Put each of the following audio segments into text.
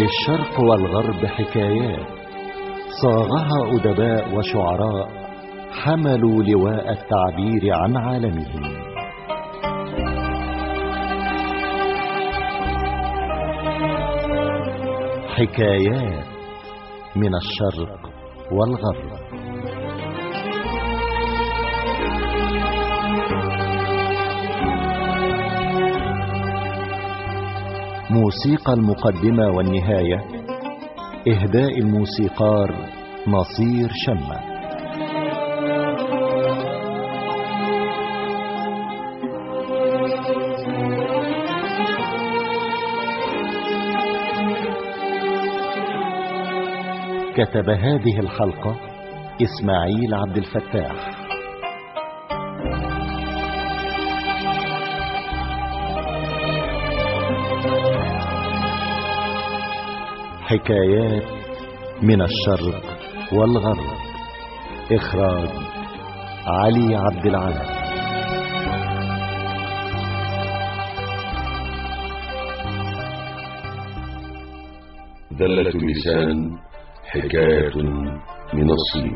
للشرق والغرب حكايات صاغها أدباء وشعراء حملوا لواء التعبير عن عالمهم. حكايات من الشرق والغرب. موسيقى المقدمة والنهاية إهداء الموسيقار نصير شمة. كتب هذه الحلقة إسماعيل عبد الفتاح. حكايات من الشرق والغرب. إخراج علي عبد العال. دلة لسان حكاية من الصين.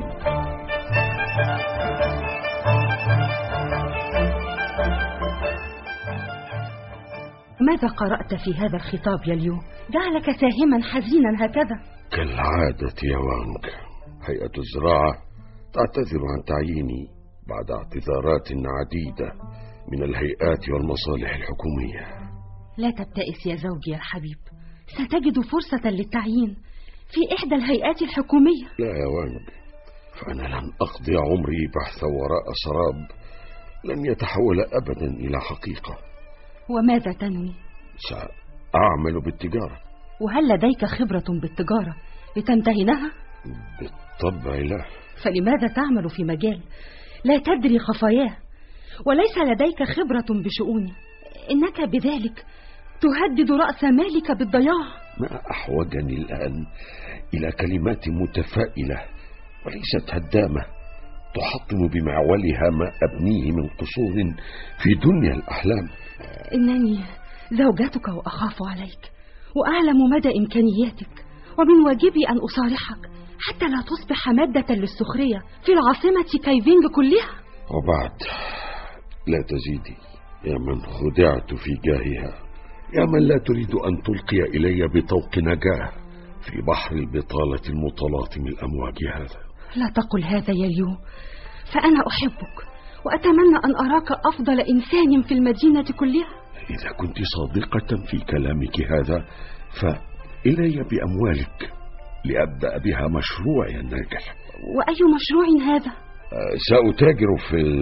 ماذا قرأت في هذا الخطاب يا ليو؟ جعلك ساهما حزينا هكذا. كالعادة يا وانغ، هيئة الزراعة تعتذر عن تعييني بعد اعتذارات عديدة من الهيئات والمصالح الحكومية. لا تبتئس يا زوجي يا الحبيب، ستجد فرصة للتعيين في إحدى الهيئات الحكومية. لا يا وانغ، فأنا لن أقضي عمري بحثا وراء سراب لن يتحول أبدا إلى حقيقة. وماذا تنوي؟ سأعمل بالتجارة. وهل لديك خبرة بالتجارة لتمتهنها؟ بالطبع لا. فلماذا تعمل في مجال لا تدري خفاياه وليس لديك خبرة بشؤونه؟ إنك بذلك تهدد رأس مالك بالضياع. ما أحوجني الآن إلى كلمات متفائلة وليست هدامة تحطم بمعولها ما أبنيه من قصور في دنيا الأحلام. إنني زوجتك وأخاف عليك وأعلم مدى إمكانياتك، ومن واجبي أن أصارحك حتى لا تصبح مادة للسخرية في العاصمة كايفينغ كلها. وبعد لا تزيدي يا من خدعت في جاهها، يا من لا تريد أن تلقي إلي بطوق نجاة في بحر البطالة المتلاطم الأمواج هذا. لا تقل هذا يا ليو، فأنا أحبك وأتمنى أن أراك أفضل إنسان في المدينة كلها. إذا كنت صادقة في كلامك هذا فإلي بأموالك لأبدأ بها مشروعي الناجح. وأي مشروع هذا؟ سأتاجر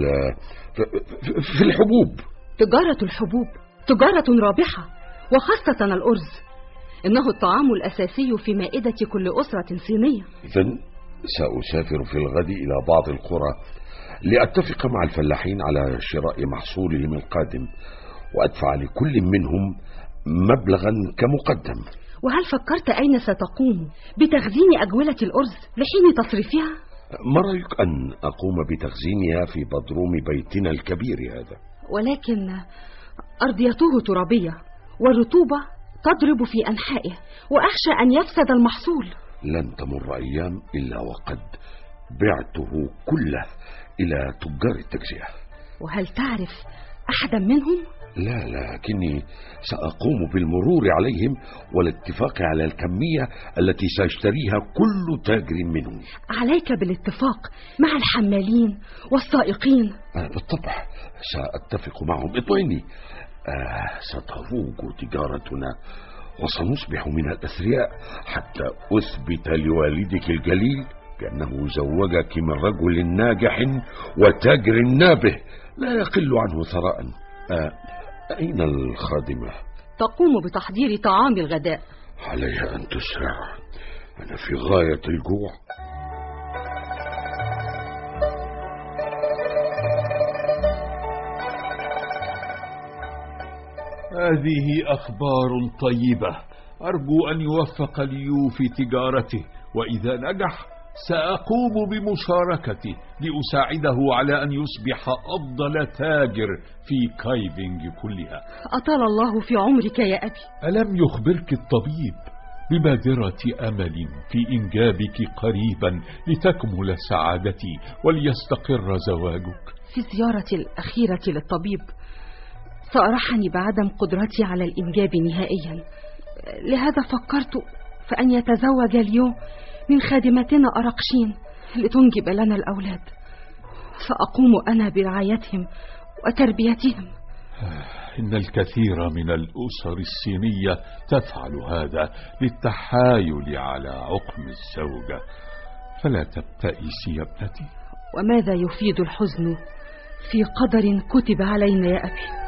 في الحبوب. تجارة الحبوب تجارة رابحة، وخاصة الأرز، إنه الطعام الأساسي في مائدة كل أسرة صينية. إذن سأسافر في الغد إلى بعض القرى لأتفق مع الفلاحين على شراء محصولهم القادم، وأدفع لكل منهم مبلغا كمقدم. وهل فكرت أين ستقوم بتخزين أجولة الأرز لحين تصريفها؟ ما رأيك أن أقوم بتخزينها في بدروم بيتنا الكبير هذا؟ ولكن أرضيته ترابية والرطوبة تضرب في أنحائه، وأخشى أن يفسد المحصول. لن تمر أيام إلا وقد بعته كله إلى تجار التجزئة. وهل تعرف أحدا منهم؟ لا، لكني سأقوم بالمرور عليهم والاتفاق على الكمية التي سأشتريها كل تاجر منهم. عليك بالاتفاق مع الحمالين والسائقين. بالطبع سأتفق معهم، اطمئني. ستروج تجارتنا وسنصبح من الأثرياء حتى أثبت لوالدك الجليل بأنه زوجك من رجل ناجح وتاجر نابه لا يقل عنه ثراء. أين الخادمة؟ تقوم بتحضير طعام الغداء. عليها أن تسرع، أنا في غاية الجوع. هذه أخبار طيبة، أرجو أن يوفق ليو في تجارته، وإذا نجح سأقوم بمشاركته لأساعده على أن يصبح أفضل تاجر في كايفينغ كلها. أطال الله في عمرك يا أبي. ألم يخبرك الطبيب ببادرة أمل في إنجابك قريبا لتكمل سعادتي وليستقر زواجك. في زيارتي الأخيرة للطبيب صارحني بعدم قدرتي على الإنجاب نهائيا، لهذا فكرت في أن يتزوج اليوم من خادمتنا أرقشين لتنجب لنا الأولاد، فأقوم أنا برعايتهم وتربيتهم. إن الكثير من الأسر الصينية تفعل هذا للتحايل على عقم الزوجة، فلا تبتئسي يا ابنتي. وماذا يفيد الحزن في قدر كتب علينا يا أبي؟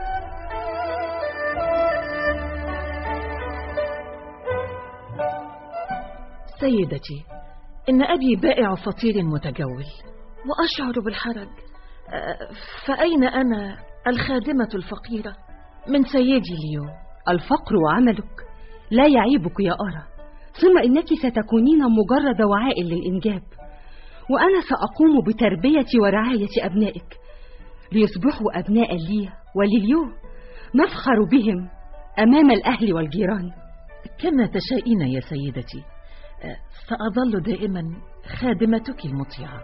سيدتي، إن أبي بائع فطير متجول وأشعر بالحرج، فأين أنا الخادمة الفقيرة من سيدي اليوم؟ الفقر وعملك لا يعيبك يا أرى، ثم إنك ستكونين مجرد وعاء للإنجاب، وأنا سأقوم بتربية ورعاية أبنائك ليصبحوا أبناء لي ولليوم نفخر بهم أمام الأهل والجيران. كما تشائين يا سيدتي، سأظل دائما خادمتك المطيعة.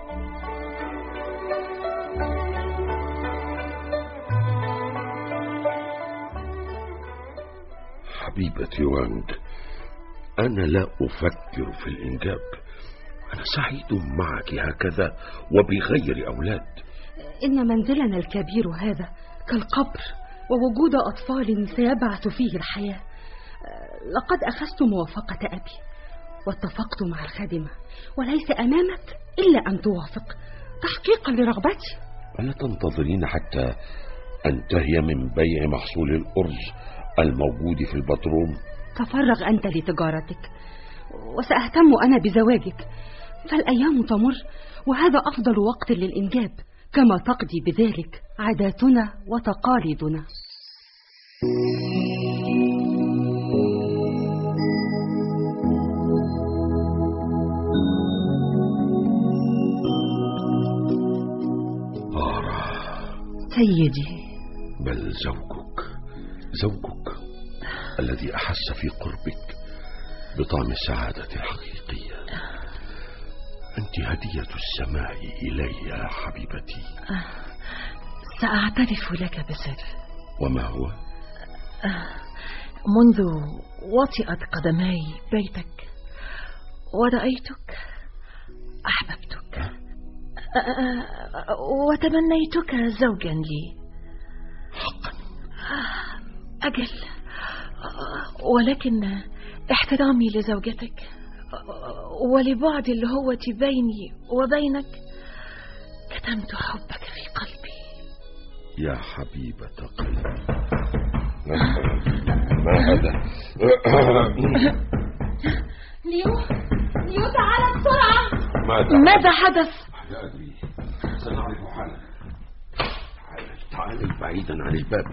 حبيبتي وانغ، أنا لا أفكر في الإنجاب، أنا سعيد معك هكذا وبغير أولاد. إن منزلنا الكبير هذا كالقبر، ووجود أطفال سيبعث فيه الحياة. لقد أخذت موافقة أبي واتفقت مع الخادمة، وليس أمامك إلا أن توافق تحقيقا لرغبتي. ألا تنتظرين حتى أنتهي من بيع محصول الأرز الموجود في البدروم؟ تفرغ أنت لتجارتك وسأهتم أنا بزواجك، فالأيام تمر وهذا أفضل وقت للإنجاب، كما تقضي بذلك عاداتنا وتقاليدنا. سيدي، بل زوجك الذي أحس في قربك بطعم السعادة الحقيقية. أنت هدية السماء إلي يا حبيبتي. سأعترف لك بسر. وما هو؟ منذ وطئت قدماي بيتك ورأيتك أحببتك وتمنيتك زوجا لي. حقا؟ أجل، ولكن احترامي لزوجتك ولبعد الهوة بيني وبينك كتمت حبك في قلبي. يا حبيبة قلبي، ما هذا؟ ليو تعال بسرعة. ماذا حدث؟ لا أدري، سنعرف حالا. تعال بعيدا عن الباب.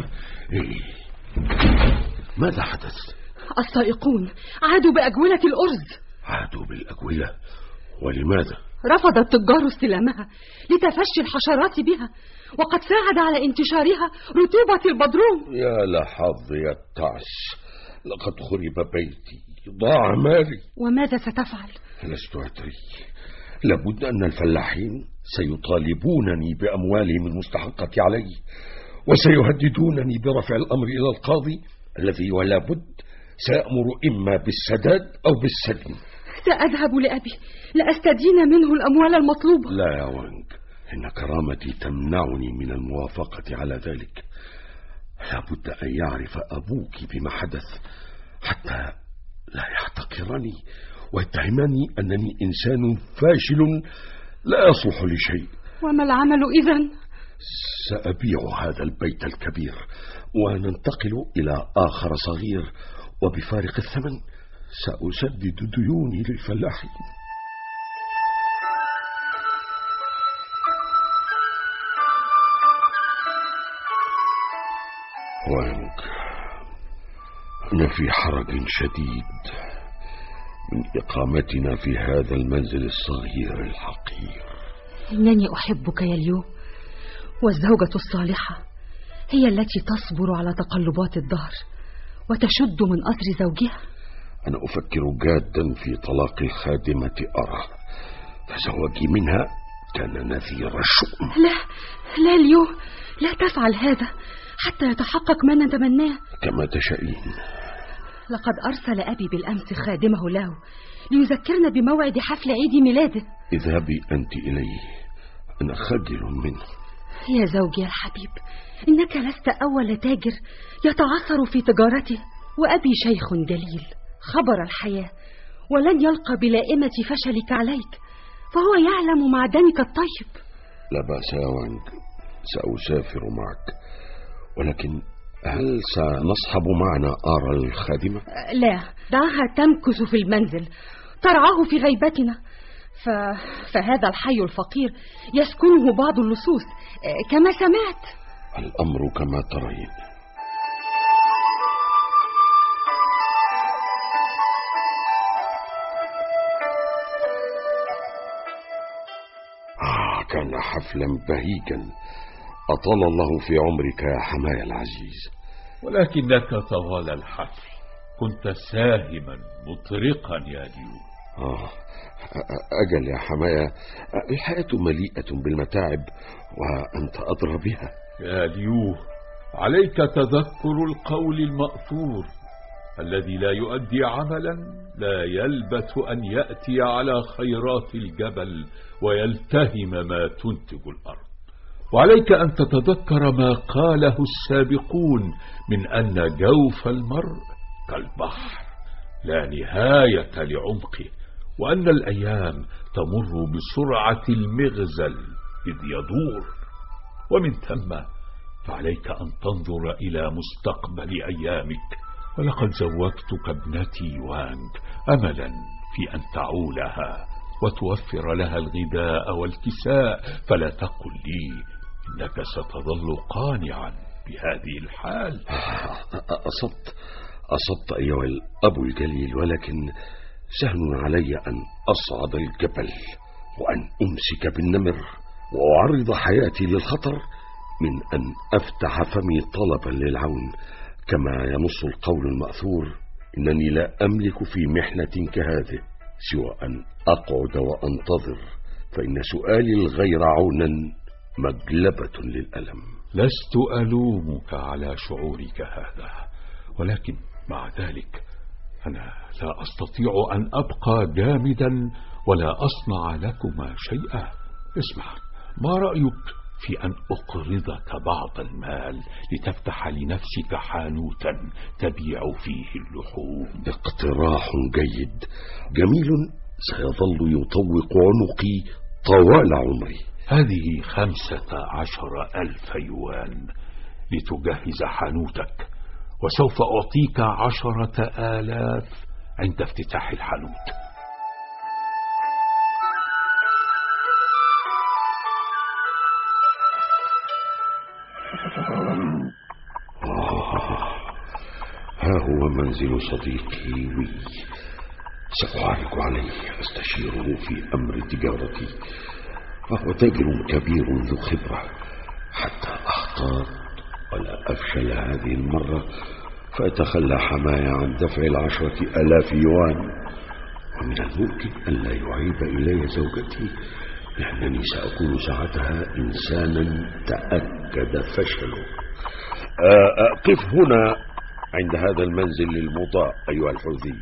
ماذا حدث؟ السائقون عادوا بأجولة الأرز. عادوا بالأجولة؟ ولماذا؟ رفض التجار استلامها لتفشي الحشرات بها، وقد ساعد على انتشارها رطوبة البدروم. يا لحظ يا التعس، لقد خرب بيتي، ضاع مالي. وماذا ستفعل؟ لست أدري، لابد أن الفلاحين سيطالبونني بأموالهم المستحقة علي، وسيهددونني برفع الأمر إلى القاضي الذي ولا بد سيأمر إما بالسداد أو بالسجن. سأذهب لأبي لأستدين منه الأموال المطلوبة. لا يا وانغ، إن كرامتي تمنعني من الموافقة على ذلك. لابد أن يعرف أبوك بما حدث حتى لا يحتقرني ويتهمني أنني إنسان فاشل لا يصلح لشيء. وما العمل إذن؟ سأبيع هذا البيت الكبير وننتقل إلى آخر صغير، وبفارق الثمن سأسدد ديوني للفلاحين. وانغ، أنا في حرج شديد من إقامتنا في هذا المنزل الصغير الحقير. إنني أحبك يا ليو، والزوجة الصالحة هي التي تصبر على تقلبات الدهر وتشد من أثر زوجها. أنا أفكر جادا في طلاق الخادمة أرى، فزواجي منها كان نذير الشؤم. لا اليوم، لا تفعل هذا حتى يتحقق ما نتمناه. كما تشائين. لقد أرسل أبي بالأمس خادمه له ليذكرنا بموعد حفل عيد ميلاده. اذهبي أنت إليه، أنا خجل منه. يا زوجي الحبيب، إنك لست أول تاجر يتعثر في تجارته، وأبي شيخ جليل خبر الحياة، ولن يلقى بلائمة فشلك عليك، فهو يعلم معدنك الطيب. لا بأس يا وانج، سأسافر معك، ولكن هل سنصحب معنا آرا الخادمة؟ لا، دعها تمكث في المنزل ترعاه في غيبتنا، فهذا الحي الفقير يسكنه بعض اللصوص كما سمعت. الأمر كما ترين. كان حفلا بهيجا، أطال الله في عمرك يا حماية العزيز. ولكنك طوال الحفل كنت ساهما مطرقا يا ليو. أجل يا حماية، الحياة مليئة بالمتاعب وأنت أدرى بها. يا ليو، عليك تذكر القول المأثور: الذي لا يؤدي عملا لا يلبث أن يأتي على خيرات الجبل ويلتهم ما تنتج الأرض. وعليك أن تتذكر ما قاله السابقون من أن جوف المرء كالبحر لا نهاية لعمقه، وأن الأيام تمر بسرعة المغزل إذ يدور. ومن ثم فعليك أن تنظر إلى مستقبل أيامك. ولقد زوجتك ابنتي وانج أملا في أن تعولها وتوفر لها الغذاء والكساء، فلا تقل لي إنك ستظل قانعا بهذه الحال. أصبت أيها الأب الجليل، ولكن سهل علي أن أصعد الجبل وأن أمسك بالنمر وأعرض حياتي للخطر من أن أفتح فمي طلبا للعون. كما ينص القول المأثور: إنني لا أملك في محنة كهذه سوى أن أقعد وأنتظر، فإن سؤالي الغير عونا مجلبة للألم. لست ألومك على شعورك هذا، ولكن مع ذلك أنا لا أستطيع أن أبقى جامدا ولا أصنع لكما شيئا. اسمع، ما رأيك في أن أقرضك بعض المال لتفتح لنفسك حانوتا تبيع فيه اللحوم؟ اقتراح جيد، جميل، سيظل يطوق عنقي طوال عمري. هذه 15,000 يوان لتجهز حانوتك، وسوف أعطيك 10,000 عند افتتاح الحانوت. ها هو منزل صديقي وي، سأعرج عليه أستشيره في أمر تجارتي، فهو تاجر كبير ذو خبرة. حتى أحتاط ولا أفشل هذه المرة فأتخلى حماية عن دفع 10,000 يوان. ومن الممكن أن لا يعيب إلي زوجتي، لأنني سأكون ساعتها إنسانا تأكد فشله. قف هنا عند هذا المنزل للمضاء أيها الحوثي.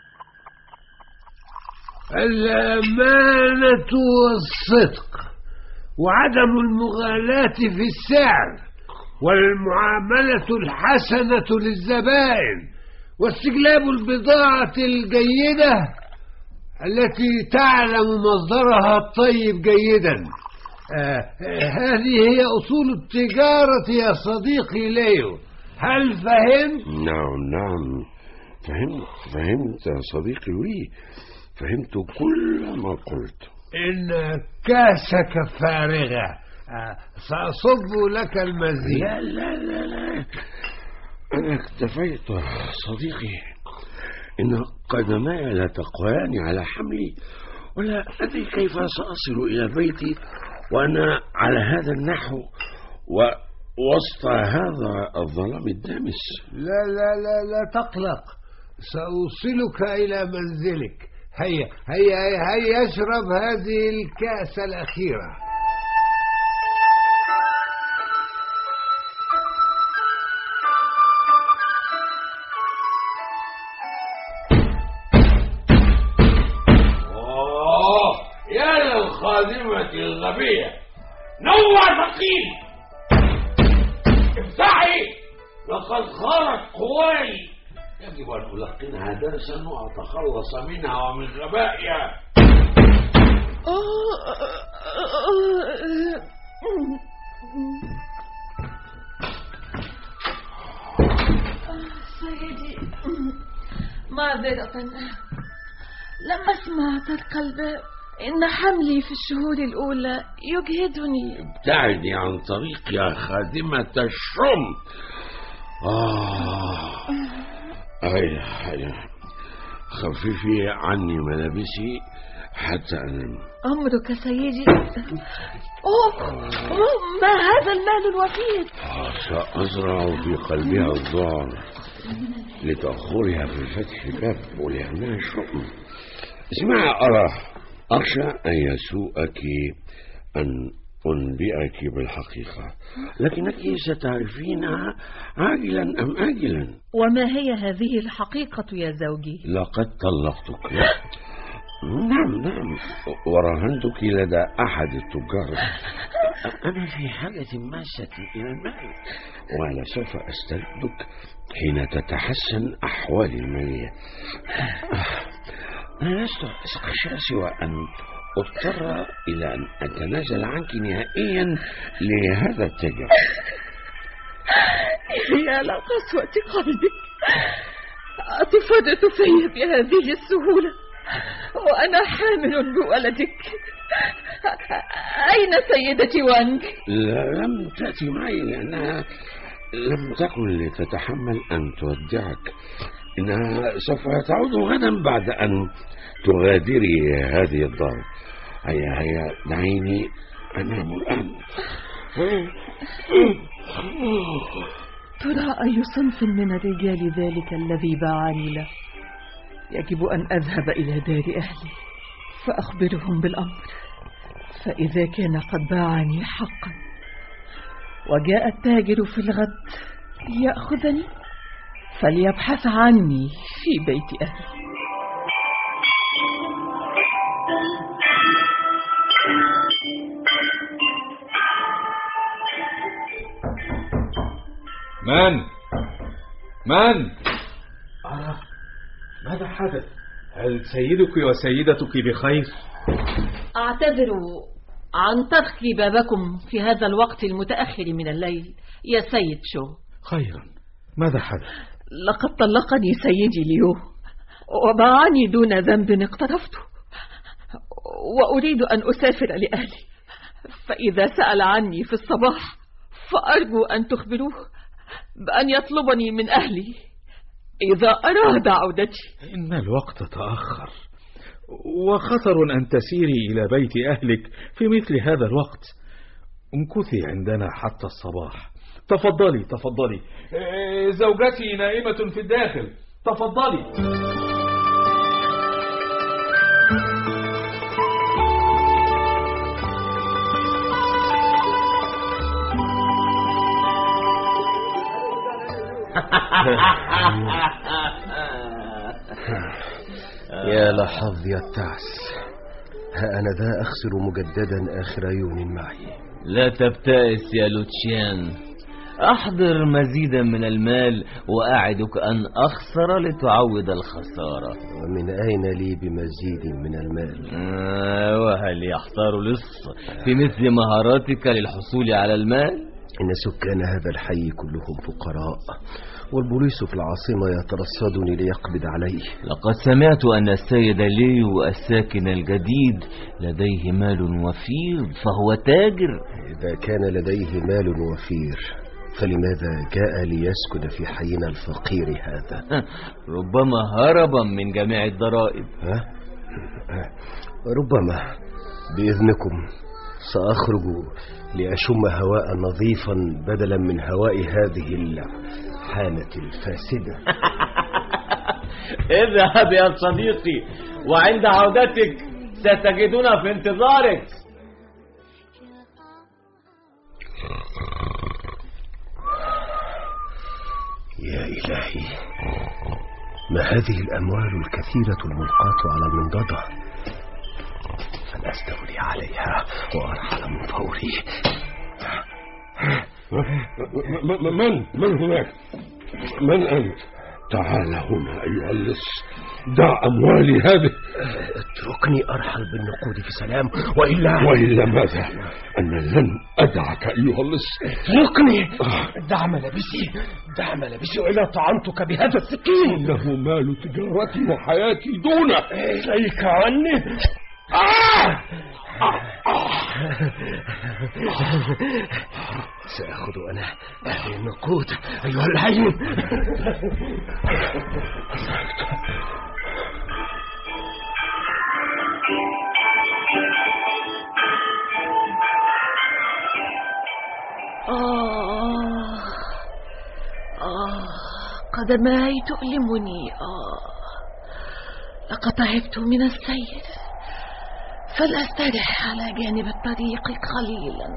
الأمانة والصدق وعدم المغالاة في السعر والمعاملة الحسنة للزبائن واستجلاب البضاعة الجيدة التي تعلم مصدرها الطيب جيدا. هذه هي أصول التجارة يا صديقي ليو. هل فهمت؟ نعم فهمت يا صديقي وي، فهمت كل ما قلت. إن كاسك فارغة، سأصب لك المزيد. لا أنا اكتفيت صديقي. إن قدماي لا تقويان على حملي، ولا أدري كيف سأصل إلى بيتي وأنا على هذا النحو ووسط هذا الظلام الدامس. لا تقلق، سأوصلك إلى منزلك. هيا هيا هيا اشرب هذه الكأس الأخيرة. يا للخادمة الغبية، نور ثقيل، افتحي، لقد خارت قواي. يجب أن ألقنها درسا وأتخلص منها ومن غبائها. سيدي، معذرة، لما سمعت القلب إن حملي في الشهور الأولى يجهدني. ابتعدي عن طريق يا خادمة الشم. هيا خففي عني ملابسي حتى أنام. أمرك سيدي. ما هذا المال الوفير؟ سأزرع في قلبها الذعر لتأخرها في فتح باب ولأنها شؤم. اسمعي، أخشى أن يسوءك أن أنبئك بالحقيقة، لكنك ستعرفينها عاجلا أم آجلا. وما هي هذه الحقيقة يا زوجي؟ لقد طلقتك. نعم، وراهنتك لدى أحد التجار. أنا في حاجة ماسة إلى المال، وأنا سوف أستردك حين تتحسن أحوالي المالية. أنا لست أخشى سوى أن أضطر إلى أن أتنازل عنك نهائيا لهذا التاجر. يا لقسوة قلبك، أتفرط في بهذه السهولة وأنا حامل بولدك. أين سيدتي وانج؟ لم تأتي معي لأنها لم تكن لتتحمل أن تودعك. إنها سوف تعود غدا بعد أن تغادري هذه الدار. هيا دعيني أنام الآن. ترى أي صنف من الرجال ذلك الذي باعني له؟ يجب أن أذهب إلى دار أهلي فأخبرهم بالأمر، فإذا كان قد باعني حقا وجاء التاجر في الغد ليأخذني فليبحث عني في بيت أهلي. من؟ ماذا حدث؟ هل سيدك وسيدتك بخير؟ أعتذر عن طرق بابكم في هذا الوقت المتأخر من الليل يا سيد شو. خيرا، ماذا حدث؟ لقد طلقني سيدي ليو وباعني دون ذنب اقترفته، وأريد أن أسافر لأهلي، فإذا سأل عني في الصباح فأرجو أن تخبروه بأن يطلبني من أهلي إذا أراد عودتي. إن الوقت تأخر، وخطر أن تسيري إلى بيت أهلك في مثل هذا الوقت. امكثي عندنا حتى الصباح. تفضلي. زوجتي نائمة في الداخل، تفضلي. يا لحظي التعس، ها أنا ذا أخسر مجددا آخر يوم معي. لا تبتئس يا لوتشيان، أحضر مزيدا من المال وأعدك أن أخسر لتعوض الخسارة. ومن أين لي بمزيد من المال؟ وهل يحتار لص في مثل مهاراتك للحصول على المال؟ إن سكان هذا الحي كلهم فقراء، والبوليس في العاصمة يترصدني ليقبض عليه. لقد سمعت أن السيد ليو الساكن الجديد لديه مال وفير، فهو تاجر. إذا كان لديه مال وفير فلماذا جاء ليسكن في حينا الفقير هذا؟ ربما هربا من جميع الضرائب. ربما. بإذنكم سأخرج لأشم هواء نظيفا بدلا من هواء هذه الحانة الفاسدة. اذهب يا صديقي، وعند عودتك ستجدنا في انتظارك. يا إلهي، ما هذه الأموال الكثيرة الملقاة على المنضدة؟ فلأستولي عليها وأرحل من فوري. من هناك؟ من أنت؟ تعال هنا أيها اللص، دع أموالي هذه. اتركني أرحل بالنقود في سلام، وإلا ماذا؟ أنا لن أدعك أيها اللص. اتركني. دع ملابسي وإلا طعنتك بهذا السكين. إنه مال تجارتي وحياتي دونه. إليك عني. سأخذ أنا هذه النقود أيها العين. قدماي تؤلمني. لقد تعبت من السير، فلأسترح على جانب الطريق قليلا.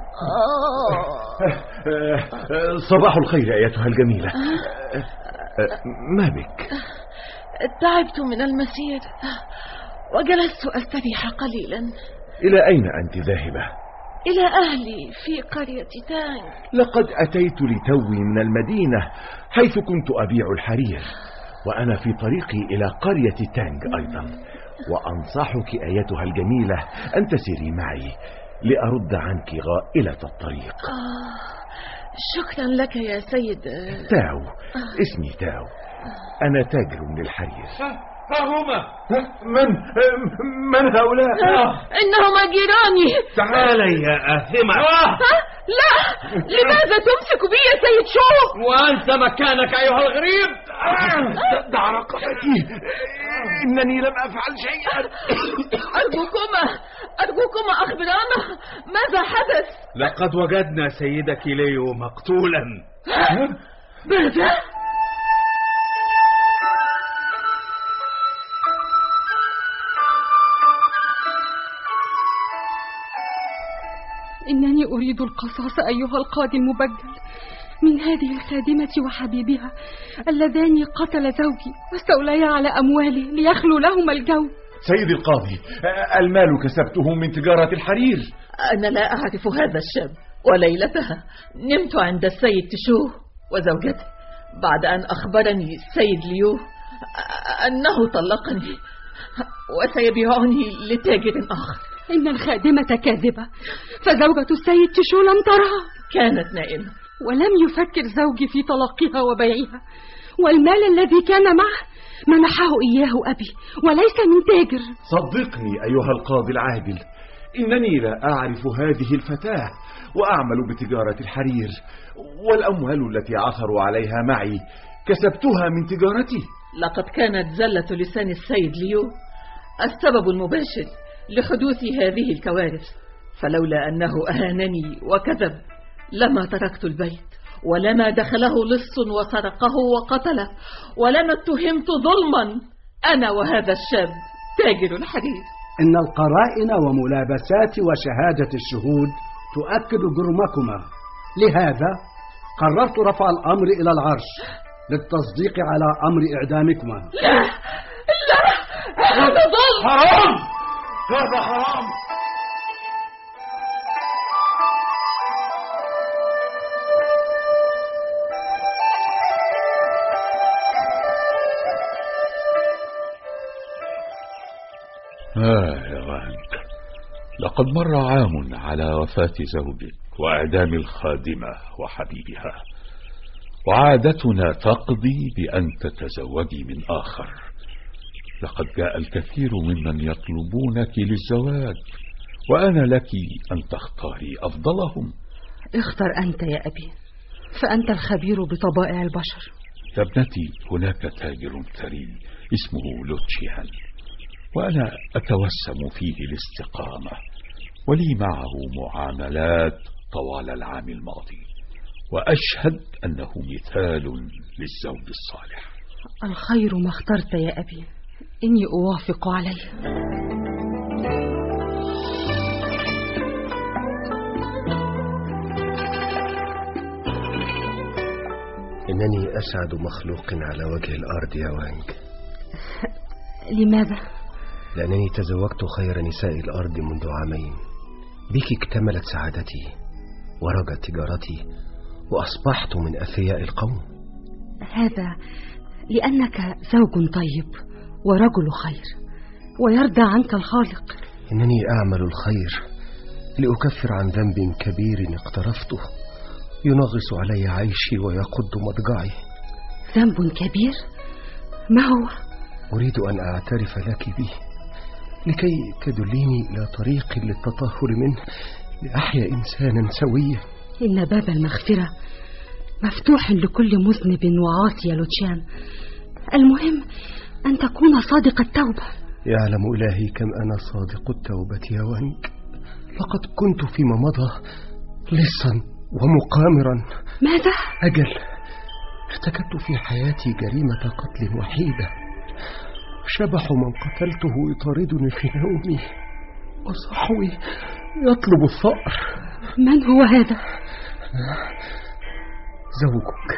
صباح الخير أيتها الجميلة. ما بك؟ تعبت من المسير وجلست أستريح قليلا. إلى أين أنت ذاهبة؟ إلى أهلي في قرية تانغ. لقد أتيت لتوي من المدينة حيث كنت أبيع الحرير، وأنا في طريقي إلى قرية تانغ أيضا، وأنصحك أيتها الجميلة أن تسيري معي لأرد عنك غائلة الطريق. شكرا لك يا سيد. تاو، اسمي تاو، أنا تاجر من الحرير. ها هما. من هؤلاء؟ إنهما جيراني. تعالي يا آثمة. لا، لماذا تمسك بي يا سيد شو؟ وأنت مكانك أيها الغريب. دع رقبتي، إنني لم أفعل شيئا. أرجوكما أخبرانا ماذا حدث؟ لقد وجدنا سيدك ليو مقتولا. ماذا؟ إنني أريد القصاص أيها القاضي المبجل من هذه الخادمة وحبيبها اللذان قتل زوجي واستوليا على أموالي ليخلو لهما الجو. سيدي القاضي، المال كسبته من تجارة الحرير. أنا لا أعرف هذا الشاب، وليلتها نمت عند السيد تشوه وزوجته بعد أن أخبرني السيد ليو أنه طلقني وسيبيعني لتاجر آخر. إن الخادمة كاذبة، فزوجة السيد تشو لم ترها، كانت نائمة، ولم يفكر زوجي في طلاقها وبيعها، والمال الذي كان معه منحه إياه أبي وليس من تاجر. صدقني أيها القاضي العادل، إنني لا أعرف هذه الفتاة وأعمل بتجارة الحرير، والأموال التي عثروا عليها معي كسبتها من تجارتي. لقد كانت زلة لسان السيد ليو السبب المباشر لحدوث هذه الكوارث، فلولا أنه أهانني وكذب لما تركت البيت، ولما دخله لص وسرقه وقتله، ولما اتهمت ظلما أنا وهذا الشاب تاجر الحرير. إن القرائن وملابسات وشهادة الشهود تؤكد جرمكما، لهذا قررت رفع الأمر إلى العرش للتصديق على أمر إعدامكما. لا هذا ظلم. حرام، هذا حرام. يا غالب، لقد مر عام على وفاة زوجك وإعدام الخادمة وحبيبها، وعادتنا تقضي بأن تتزوجي من آخر. لقد جاء الكثير ممن يطلبونك للزواج، وأنا لك أن تختاري أفضلهم. اختر أنت يا أبي، فأنت الخبير بطبائع البشر. يا ابنتي، هناك تاجر ثري اسمه لوتشيان، وأنا أتوسم فيه الاستقامة، ولي معه معاملات طوال العام الماضي، وأشهد أنه مثال للزوج الصالح. الخير ما اخترت يا أبي، إني أوافق عليه. إنني أسعد مخلوق على وجه الأرض يا وانج. لماذا؟ لأنني تزوجت خير نساء الأرض منذ عامين. بك اكتملت سعادتي ورجت تجارتي وأصبحت من أثرياء القوم. هذا لأنك زوج طيب ورجل خير ويرضى عنك الخالق. إنني أعمل الخير لأكفر عن ذنب كبير اقترفته ينغص علي عيشي ويقض مضجعي. ذنب كبير؟ ما هو؟ أريد أن أعترف لك به لكي تدليني إلى طريق للتطهر منه لأحيا إنسانا سويا. إن باب المغفرة مفتوح لكل مذنب وعاصي يا لوتشيان. المهم أن تكون صادق التوبة. يعلم إلهي كم أنا صادق التوبة يا وانج. لقد كنت فيما مضى لصا ومقامرا. ماذا؟ أجل، ارتكبت في حياتي جريمة قتل وحيدة. شبح من قتلته يطاردني في نومي وصحوي يطلب الثأر. من هو هذا؟ زوجك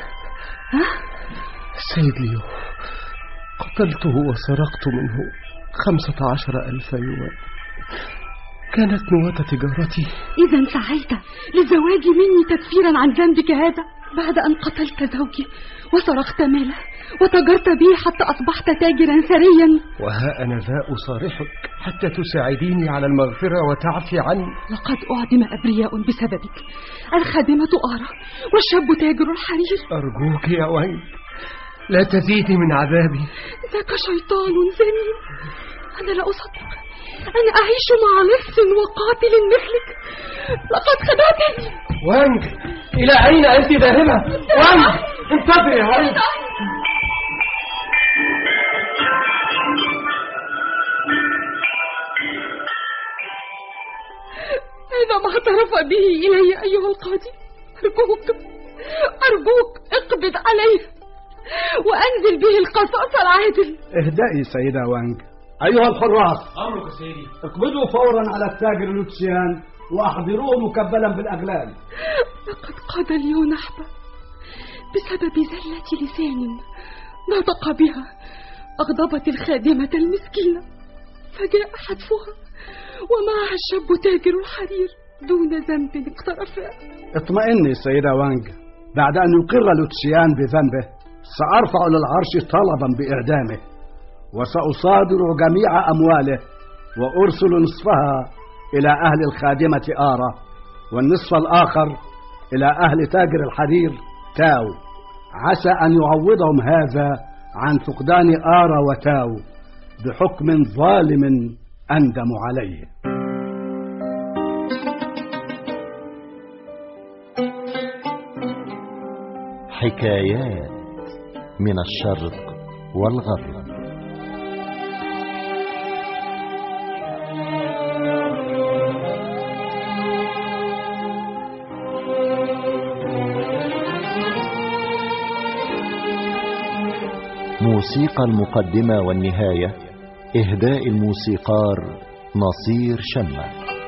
السيد ليو. قتلته وسرقت منه 15,000 يوان. كانت نواة تجارتي. إذا سعيت للزواج مني تكفيرا عن ذنبك هذا بعد أن قتلت زوجي وسرقت ماله وتجرت به حتى أصبحت تاجرا ثريا. وها أنا ذا أصارحك حتى تساعديني على المغفرة وتعفي عني. لقد أعدم أبرياء بسببك، الخادمة آرة والشاب تاجر الحرير. أرجوك يا وانج لا تزيدي من عذابي. ذاك شيطان زميم. أنا لا أصدق أن أعيش مع لص وقاتل مثلك. لقد خدعتني. وانج إلى أين أنت ذاهبة؟ وانج انتظري يا وانج. هذا ما اعترف به إلي أيها القاضي. أرجوك اقبض عليه وأنزل به القصاص العادل. اهدئي سيدة وانج. أيها الحراس، أمرك سيدي. اقبضوا فورا على التاجر لوتشيان وأحضروه مكبلا بالأغلال. لقد قضى ليو نحبة بسبب زلة لسان نطق بها أغضبت الخادمة المسكينة فجاء حتفها ومعها الشاب تاجر الحرير دون ذنب اقترفه. اطمئني سيدة وانج، بعد أن يقر لوتشيان بذنبه سأرفع للعرش طلبا بإعدامه وسأصادر جميع أمواله وأرسل نصفها إلى أهل الخادمة آرة والنصف الآخر إلى أهل تاجر الحرير تاو، عسى أن يعوضهم هذا عن فقدان آرة وتاو بحكم ظالم أندم عليه. حكايات من الشرق والغرب. موسيقى المقدمة والنهاية إهداء الموسيقار نصير شمة.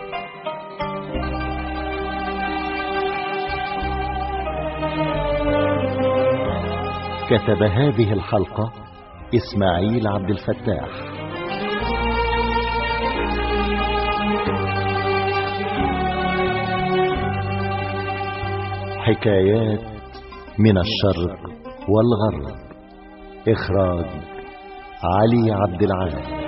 كتب هذه الحلقة إسماعيل عبد الفتاح. حكايات من الشرق والغرب. إخراج علي عبد العال.